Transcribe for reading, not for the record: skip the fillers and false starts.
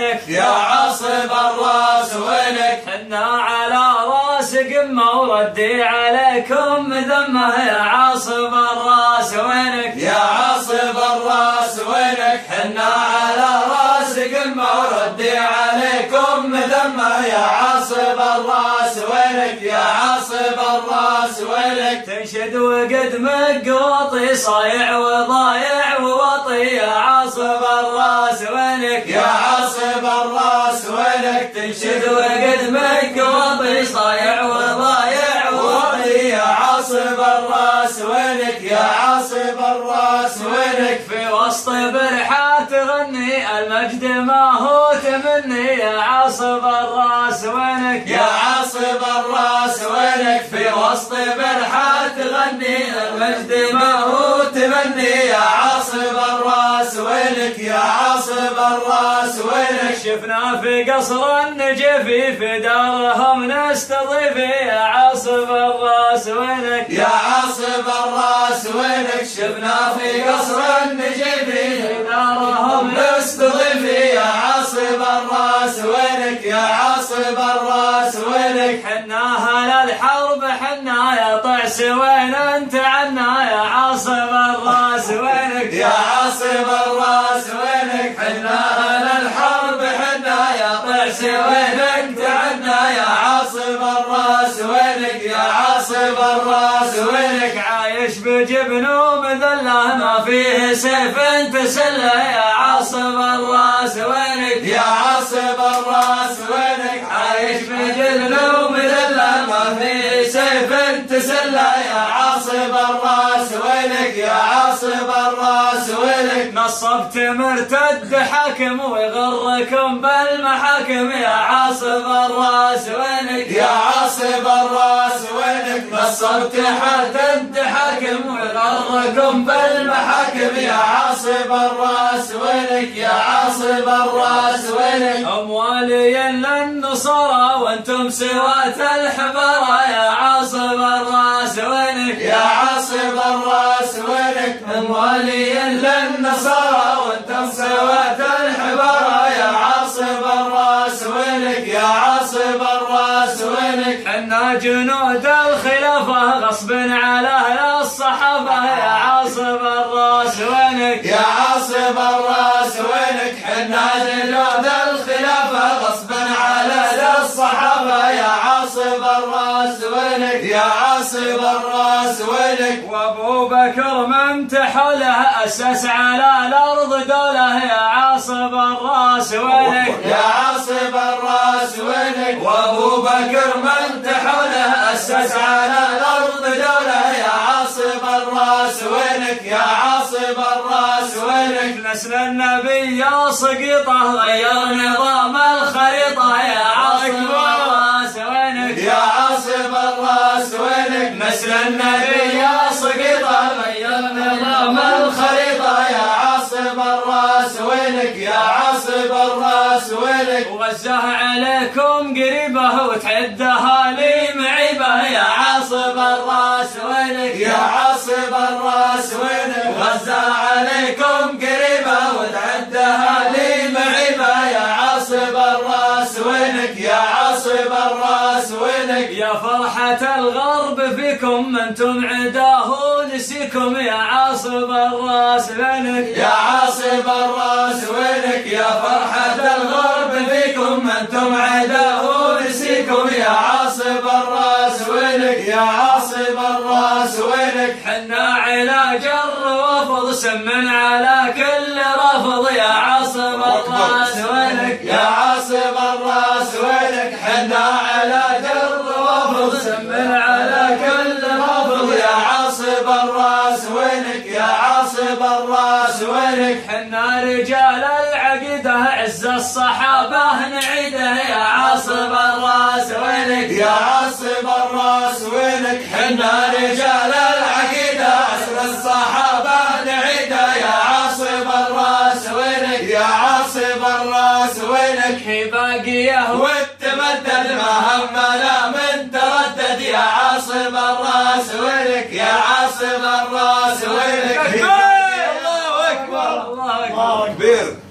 وينك يا عاصب الراس وينك حنا على راس قمة وردي عليكم ذمة يا عاصب الراس وينك يا عاصب الراس وينك حنا على راس قمة وردي عليكم ذمة يا عاصب الراس وينك يا عاصب الراس وينك تنشد وقد مقوطي صايع وضايع ووطي يا عاصب الراس وينك يا عاصب الراس وينك تنشد وقد مقوطي صايع وضايع ووطي يا عاصب الراس وينك يا عاصب الراس وينك في وسط برحة تغني المجد ما هو تمني يا عاصب الراس وينك يا عاصب الراس وينك في وسط برحة تغني المجد ما هو تمني يا عاصب الراس وينك يا عاصب الراس وينك شفنا في قصر النجفي في دارهم نستضيف يا عاصب الراس وينك يا عاصب الراس وينك شفنا في قصر النجفي في دارهم نستضيف يا عاصب الراس وينك يا عاصب الراس وينك حنا اهل الحرب حنا يا طعس وين انت عنا يا عاصب الراس وينك يا عاصب الراس وينك حنا اهل الحرب حنا يا طعس وين انت عنا يا عاصب الراس وينك يا عاصب الراس وينك عايش بجبن ومذله ما فيه سيف تسله يا عاصب الراس وينك يا عاصب الراس وينك عايش بجبن ومذله ما في سيف تسلى يا عاصب الراس وينك يا عاصب الراس وينك نصبت مرتد حاكم ويغركم بالمحاكم يا عاصب الراس وينك يا عاصب الراس وينك نصبت مرتد حاكم ويغركم بالمحاكم يا عاصب الراس وينك يا عاصب الراس وينك أموالي للنصارى وانتم سوات الحبارة يا عاصب الراس وينك يا عاصب الراس وينك أموالي للنصارى وانتم سوات الحبارة يا عاصب الراس وينك يا عاصب الراس وينك حنا جنود الخلافة غصب على أهل الصحابة يا عاصب الراس وينك يا عاصب الراس وينك حنا جنود الخلافة غصبا على أهل الصحابة يا عاصب الراس وينك يا عاصب الراس وينك وابو بكر من تحوله أسس على الأرض دولة يا عاصب الراس وينك يا عاصب الراس وينك وابو بكر من تحوله أسس على الأرض دولة يا عاصب الراس وينك يا عاصب الراس وينك نسل النبي يا سقيطه غير نظام الخريطة يا عاصب الراس وينك يا عاصب الراس وينك نسل النبي يا سقيطه غير نظام الخريطة يا عاصب الراس وينك يا عاصب الراس وينك وغزه عليكم قريبه وتعدها لي معيبه يا عاصب الراس وينك يا عاصب الراس وينك غزة عليكم قريبة وتعدها لي معيبة يا عاصب الراس وينك يا عاصب الراس وينك يا فرحة الغرب فيكم انتم عداه نسيكم يا عاصب الراس وينك يا عاصب الراس وينك يا فرحة الغرب فيكم انتم عداه نسيكم يا عاصب الراس وينك يا عاصب الراس وينك حنا علاج الروافض سمن على كل رافض يا عاصب الراس وينك يا عاصب الراس وينك حنا علاج الروافض سمن على كل رافض يا عاصب الراس وينك يا عاصب الراس وينك حنا رجال العقيدة عز الصحابة نعيده يا عاصب الراس وينك يا عاصب الراس وينك حنا رجال العقيدة عصر الصحابة نعيده يا عاصب الراس وينك يا عاصب الراس وينك باقيه والتمدد ما همنا من تردد يا عاصب الراس وينك يا عاصب الراس وينك الله أكبر الله أكبر الله أكبر